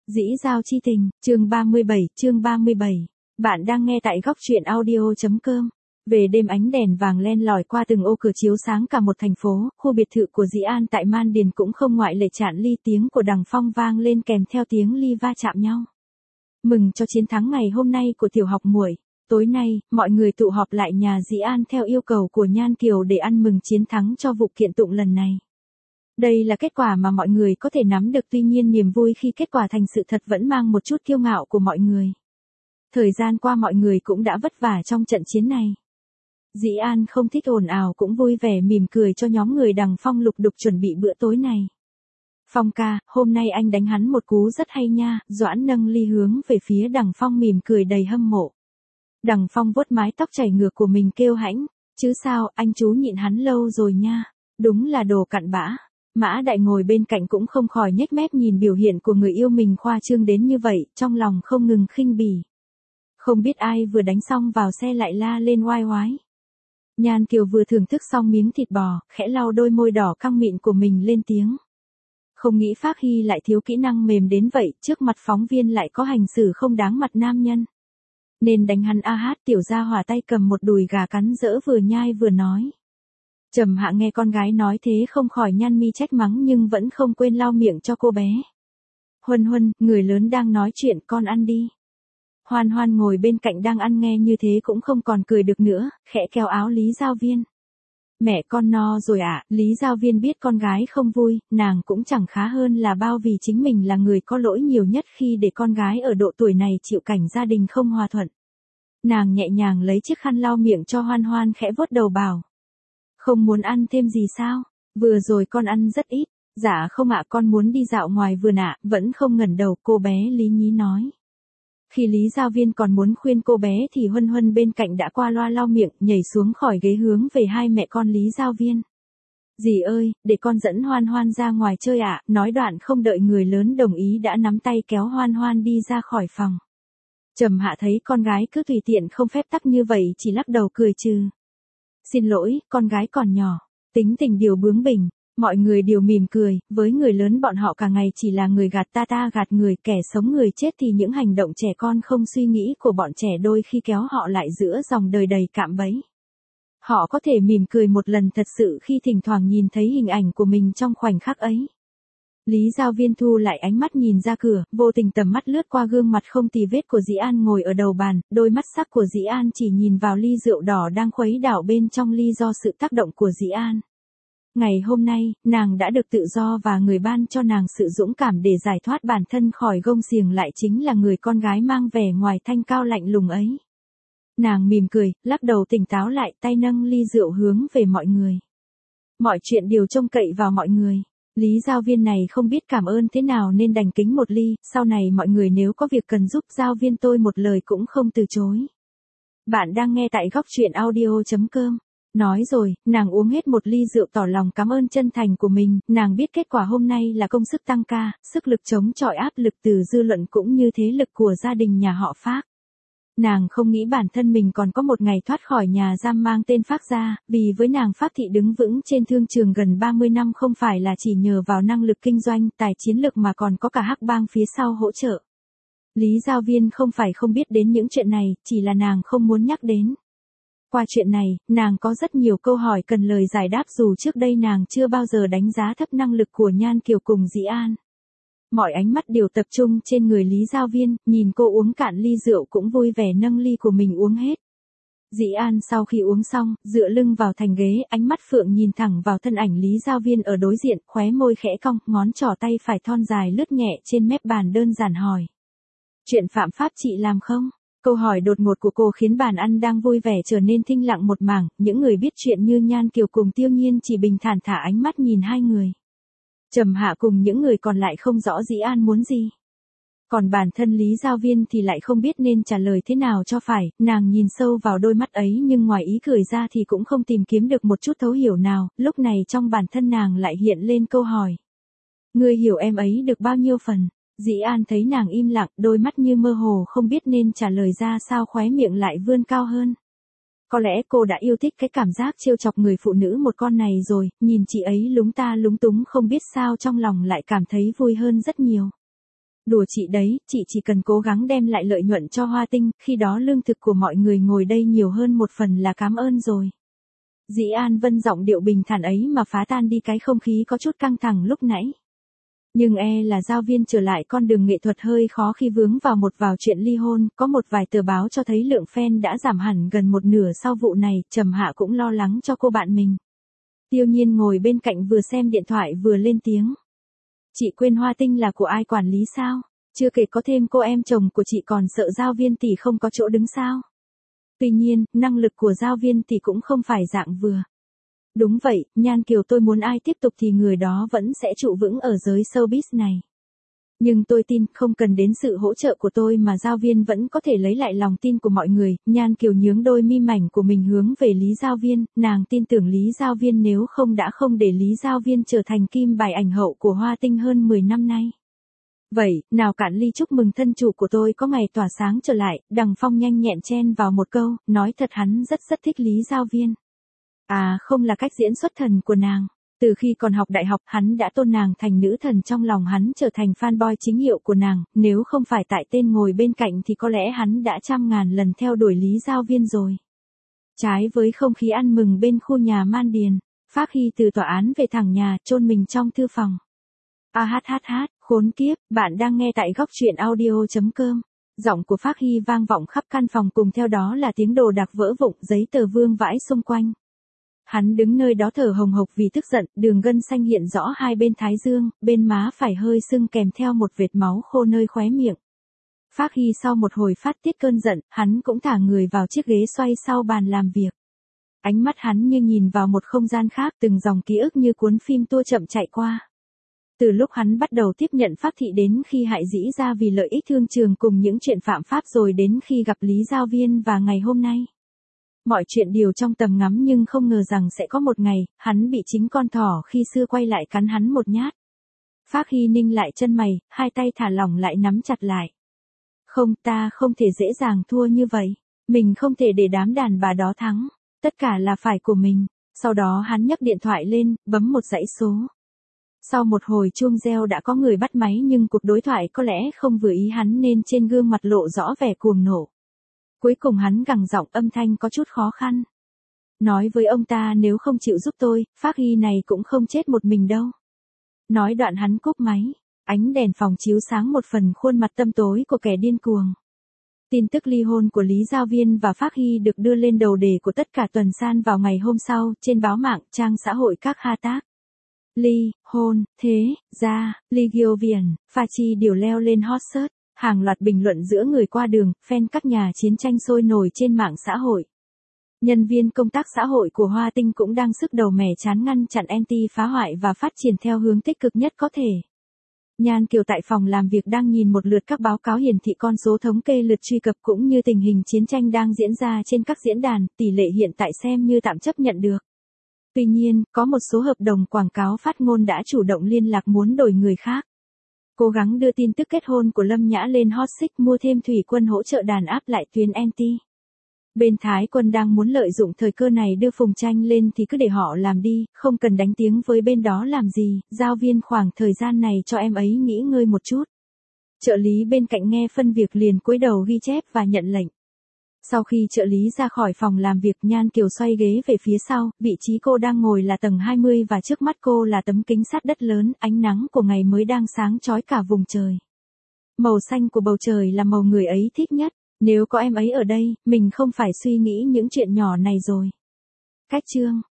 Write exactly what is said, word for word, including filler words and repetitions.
Dĩ giao chi tình, chương ba mươi bảy, chương ba mươi bảy. Bạn đang nghe tại góc truyện audio.com. Về đêm ánh đèn vàng len lỏi qua từng ô cửa chiếu sáng cả một thành phố, khu biệt thự của Dĩ An tại Man Điền cũng không ngoại lệ, chạn ly tiếng của Đằng Phong vang lên kèm theo tiếng ly va chạm nhau. Mừng cho chiến thắng ngày hôm nay của tiểu học muội. Tối nay, mọi người tụ họp lại nhà Dĩ An theo yêu cầu của Nhan Kiều để ăn mừng chiến thắng cho vụ kiện tụng lần này. Đây là kết quả mà mọi người có thể nắm được, tuy nhiên niềm vui khi kết quả thành sự thật vẫn mang một chút kiêu ngạo của mọi người. Thời gian qua mọi người cũng đã vất vả trong trận chiến này. Dĩ An không thích ồn ào cũng vui vẻ mỉm cười cho nhóm người Đằng Phong lục đục chuẩn bị bữa tối này. Phong ca, hôm nay anh đánh hắn một cú rất hay nha. Doãn nâng ly hướng về phía Đằng Phong mỉm cười đầy hâm mộ. Đằng Phong vuốt mái tóc chảy ngược của mình kêu hãnh, chứ sao, anh chú nhịn hắn lâu rồi nha. Đúng là đồ cặn bã. Mã Đại ngồi bên cạnh cũng không khỏi nhếch mép nhìn biểu hiện của người yêu mình khoa trương đến như vậy, trong lòng không ngừng khinh bỉ. Không biết ai vừa đánh xong vào xe lại la lên oai oái. Nhan Kiều vừa thưởng thức xong miếng thịt bò, khẽ lau đôi môi đỏ căng mịn của mình lên tiếng. Không nghĩ Phác Hy lại thiếu kỹ năng mềm đến vậy, trước mặt phóng viên lại có hành xử không đáng mặt nam nhân. Nên đánh hắn a hát. Tiểu gia hỏa tay cầm một đùi gà cắn dỡ vừa nhai vừa nói. Trầm Hạ nghe con gái nói thế không khỏi nhăn mi trách mắng nhưng vẫn không quên lau miệng cho cô bé. Huân Huân, người lớn đang nói chuyện, con ăn đi. Hoan Hoan ngồi bên cạnh đang ăn nghe như thế cũng không còn cười được nữa, khẽ kéo áo Lý Giao Viên. Mẹ con no rồi ạ. À? Lý Giao Viên biết con gái không vui, nàng cũng chẳng khá hơn là bao vì chính mình là người có lỗi nhiều nhất khi để con gái ở độ tuổi này chịu cảnh gia đình không hòa thuận. Nàng nhẹ nhàng lấy chiếc khăn lau miệng cho Hoan Hoan, khẽ vuốt đầu bảo. Không muốn ăn thêm gì sao? Vừa rồi con ăn rất ít. Dạ không ạ, con muốn đi dạo ngoài vườn ạ. Vẫn không ngẩng đầu, cô bé Lý nhí nói. Khi Lý Giao Viên còn muốn khuyên cô bé thì Huân Huân bên cạnh đã qua loa lau miệng, nhảy xuống khỏi ghế hướng về hai mẹ con Lý Giao Viên. Dì ơi, để con dẫn Hoan Hoan ra ngoài chơi ạ. Nói đoạn không đợi người lớn đồng ý đã nắm tay kéo Hoan Hoan đi ra khỏi phòng. Trầm Hạ thấy con gái cứ tùy tiện không phép tắc như vậy chỉ lắc đầu cười trừ. Xin lỗi, con gái còn nhỏ, tính tình điều bướng bỉnh, mọi người đều mỉm cười, với người lớn bọn họ cả ngày chỉ là người gạt ta ta gạt người, kẻ sống người chết thì những hành động trẻ con không suy nghĩ của bọn trẻ đôi khi kéo họ lại giữa dòng đời đầy cạm bẫy. Họ có thể mỉm cười một lần thật sự khi thỉnh thoảng nhìn thấy hình ảnh của mình trong khoảnh khắc ấy. Lý Giao Viên thu lại ánh mắt nhìn ra cửa, vô tình tầm mắt lướt qua gương mặt không tì vết của Dĩ An ngồi ở đầu bàn, đôi mắt sắc của Dĩ An chỉ nhìn vào ly rượu đỏ đang khuấy đảo bên trong ly do sự tác động của Dĩ An. Ngày hôm nay, nàng đã được tự do và người ban cho nàng sự dũng cảm để giải thoát bản thân khỏi gông xiềng lại chính là người con gái mang vẻ ngoài thanh cao lạnh lùng ấy. Nàng mỉm cười, lắc đầu tỉnh táo lại, tay nâng ly rượu hướng về mọi người. Mọi chuyện đều trông cậy vào mọi người. Lý Giao Viên này không biết cảm ơn thế nào nên đành kính một ly, sau này mọi người nếu có việc cần giúp Giao Viên tôi một lời cũng không từ chối. Bạn đang nghe tại góc truyện audio.com. Nói rồi, nàng uống hết một ly rượu tỏ lòng cảm ơn chân thành của mình, nàng biết kết quả hôm nay là công sức tăng ca, sức lực chống chọi áp lực từ dư luận cũng như thế lực của gia đình nhà họ Phác. Nàng không nghĩ bản thân mình còn có một ngày thoát khỏi nhà giam mang tên Phác gia, vì với nàng Phác thị đứng vững trên thương trường gần ba mươi năm không phải là chỉ nhờ vào năng lực kinh doanh, tài chiến lực mà còn có cả hắc bang phía sau hỗ trợ. Lý Giao Viên không phải không biết đến những chuyện này, chỉ là nàng không muốn nhắc đến. Qua chuyện này, nàng có rất nhiều câu hỏi cần lời giải đáp dù trước đây nàng chưa bao giờ đánh giá thấp năng lực của Nhan Kiều cùng Dĩ An. Mọi ánh mắt đều tập trung trên người Lý Giao Viên, nhìn cô uống cạn ly rượu cũng vui vẻ nâng ly của mình uống hết. Dĩ An sau khi uống xong, dựa lưng vào thành ghế, ánh mắt phượng nhìn thẳng vào thân ảnh Lý Giao Viên ở đối diện, khóe môi khẽ cong, ngón trỏ tay phải thon dài lướt nhẹ trên mép bàn đơn giản hỏi. Chuyện phạm pháp chị làm không? Câu hỏi đột ngột của cô khiến bàn ăn đang vui vẻ trở nên thinh lặng một mảng, những người biết chuyện như Nhan Kiều cùng Tiêu Nhiên chỉ bình thản thả ánh mắt nhìn hai người. Trầm Hạ cùng những người còn lại không rõ Dĩ An muốn gì. Còn bản thân Lý Giao Viên thì lại không biết nên trả lời thế nào cho phải, nàng nhìn sâu vào đôi mắt ấy nhưng ngoài ý cười ra thì cũng không tìm kiếm được một chút thấu hiểu nào, lúc này trong bản thân nàng lại hiện lên câu hỏi. Ngươi hiểu em ấy được bao nhiêu phần? Dĩ An thấy nàng im lặng, đôi mắt như mơ hồ không biết nên trả lời ra sao, khóe miệng lại vươn cao hơn. Có lẽ cô đã yêu thích cái cảm giác trêu chọc người phụ nữ một con này rồi, nhìn chị ấy lúng ta lúng túng không biết sao trong lòng lại cảm thấy vui hơn rất nhiều. Đùa chị đấy, chị chỉ cần cố gắng đem lại lợi nhuận cho Hoa Tinh, khi đó lương thực của mọi người ngồi đây nhiều hơn một phần là cảm ơn rồi. Dĩ An Vân giọng điệu bình thản ấy mà phá tan đi cái không khí có chút căng thẳng lúc nãy. Nhưng e là Giao Viên trở lại con đường nghệ thuật hơi khó khi vướng vào một vào chuyện ly hôn, có một vài tờ báo cho thấy lượng fan đã giảm hẳn gần một nửa sau vụ này, Trầm Hạ cũng lo lắng cho cô bạn mình. Tiêu Nhiên ngồi bên cạnh vừa xem điện thoại vừa lên tiếng. Chị quên Hoa Tinh là của ai quản lý sao? Chưa kể có thêm cô em chồng của chị còn sợ Giao Viên tỷ không có chỗ đứng sao? Tuy nhiên, năng lực của Giao Viên tỷ cũng không phải dạng vừa. Đúng vậy, Nhan Kiều tôi muốn ai tiếp tục thì người đó vẫn sẽ trụ vững ở giới showbiz này. Nhưng tôi tin không cần đến sự hỗ trợ của tôi mà Giao Viên vẫn có thể lấy lại lòng tin của mọi người. Nhan Kiều nhướng đôi mi mảnh của mình hướng về Lý Giao Viên, nàng tin tưởng Lý Giao Viên nếu không đã không để Lý Giao Viên trở thành kim bài ảnh hậu của Hoa Tinh hơn mười năm nay. Vậy, nào Cạn Ly chúc mừng thân chủ của tôi có ngày tỏa sáng trở lại, Đằng Phong nhanh nhẹn chen vào một câu, nói thật hắn rất rất thích Lý Giao Viên. À không là cách diễn xuất thần của nàng. Từ khi còn học đại học hắn đã tôn nàng thành nữ thần trong lòng hắn trở thành fanboy chính hiệu của nàng, nếu không phải tại tên ngồi bên cạnh thì có lẽ hắn đã trăm ngàn lần theo đuổi Lý Giao Viên rồi. Trái với không khí ăn mừng bên khu nhà Man Điền, Phác Hy từ tòa án về thẳng nhà chôn mình trong thư phòng. A hát hát hát, khốn kiếp, bạn đang nghe tại góc truyện audio chấm com. Giọng của Phác Hy vang vọng khắp căn phòng cùng theo đó là tiếng đồ đạc vỡ vụn, giấy tờ vương vãi xung quanh. Hắn đứng nơi đó thở hồng hộc vì tức giận, đường gân xanh hiện rõ hai bên thái dương, bên má phải hơi sưng kèm theo một vệt máu khô nơi khóe miệng. Phác Hy sau một hồi phát tiết cơn giận, hắn cũng thả người vào chiếc ghế xoay sau bàn làm việc. Ánh mắt hắn như nhìn vào một không gian khác, từng dòng ký ức như cuốn phim tua chậm chạy qua. Từ lúc hắn bắt đầu tiếp nhận pháp thị đến khi hại dĩ ra vì lợi ích thương trường cùng những chuyện phạm pháp rồi đến khi gặp Lý Giao Viên và ngày hôm nay. Mọi chuyện đều trong tầm ngắm nhưng không ngờ rằng sẽ có một ngày, hắn bị chính con thỏ khi xưa quay lại cắn hắn một nhát. Phác Hy ninh lại chân mày, hai tay thả lỏng lại nắm chặt lại. Không, ta không thể dễ dàng thua như vậy. Mình không thể để đám đàn bà đó thắng. Tất cả là phải của mình. Sau đó hắn nhấc điện thoại lên, bấm một dãy số. Sau một hồi chuông reo đã có người bắt máy nhưng cuộc đối thoại có lẽ không vừa ý hắn nên trên gương mặt lộ rõ vẻ cuồng nộ. Cuối cùng hắn gằn giọng âm thanh có chút khó khăn. Nói với ông ta nếu không chịu giúp tôi, Phác Hy này cũng không chết một mình đâu. Nói đoạn hắn cúp máy, ánh đèn phòng chiếu sáng một phần khuôn mặt tăm tối của kẻ điên cuồng. Tin tức ly hôn của Lý Giao Viên và Phác Hy được đưa lên đầu đề của tất cả tuần san vào ngày hôm sau, trên báo mạng, trang xã hội các hashtag. Ly, hôn, thế, ra, Ly Giovian, Pha Chi đều leo lên hot search. Hàng loạt bình luận giữa người qua đường, fan các nhà chiến tranh sôi nổi trên mạng xã hội. Nhân viên công tác xã hội của Hoa Tinh cũng đang sức đầu mẻ chán ngăn chặn anti phá hoại và phát triển theo hướng tích cực nhất có thể. Nhan Kiều tại phòng làm việc đang nhìn một lượt các báo cáo hiển thị con số thống kê lượt truy cập cũng như tình hình chiến tranh đang diễn ra trên các diễn đàn, tỷ lệ hiện tại xem như tạm chấp nhận được. Tuy nhiên, có một số hợp đồng quảng cáo phát ngôn đã chủ động liên lạc muốn đổi người khác. Cố gắng đưa tin tức kết hôn của Lâm Nhã lên hot search mua thêm thủy quân hỗ trợ đàn áp lại tuyến anti. Bên Thái Quân đang muốn lợi dụng thời cơ này đưa Phùng Tranh lên thì cứ để họ làm đi, không cần đánh tiếng với bên đó làm gì, Giao Viên khoảng thời gian này cho em ấy nghỉ ngơi một chút. Trợ lý bên cạnh nghe phân việc liền cúi đầu ghi chép và nhận lệnh. Sau khi trợ lý ra khỏi phòng làm việc Nhan Kiều xoay ghế về phía sau, vị trí cô đang ngồi là tầng hai mươi và trước mắt cô là tấm kính sát đất lớn, ánh nắng của ngày mới đang sáng chói cả vùng trời. Màu xanh của bầu trời là màu người ấy thích nhất, nếu có em ấy ở đây, mình không phải suy nghĩ những chuyện nhỏ này rồi. Cách chương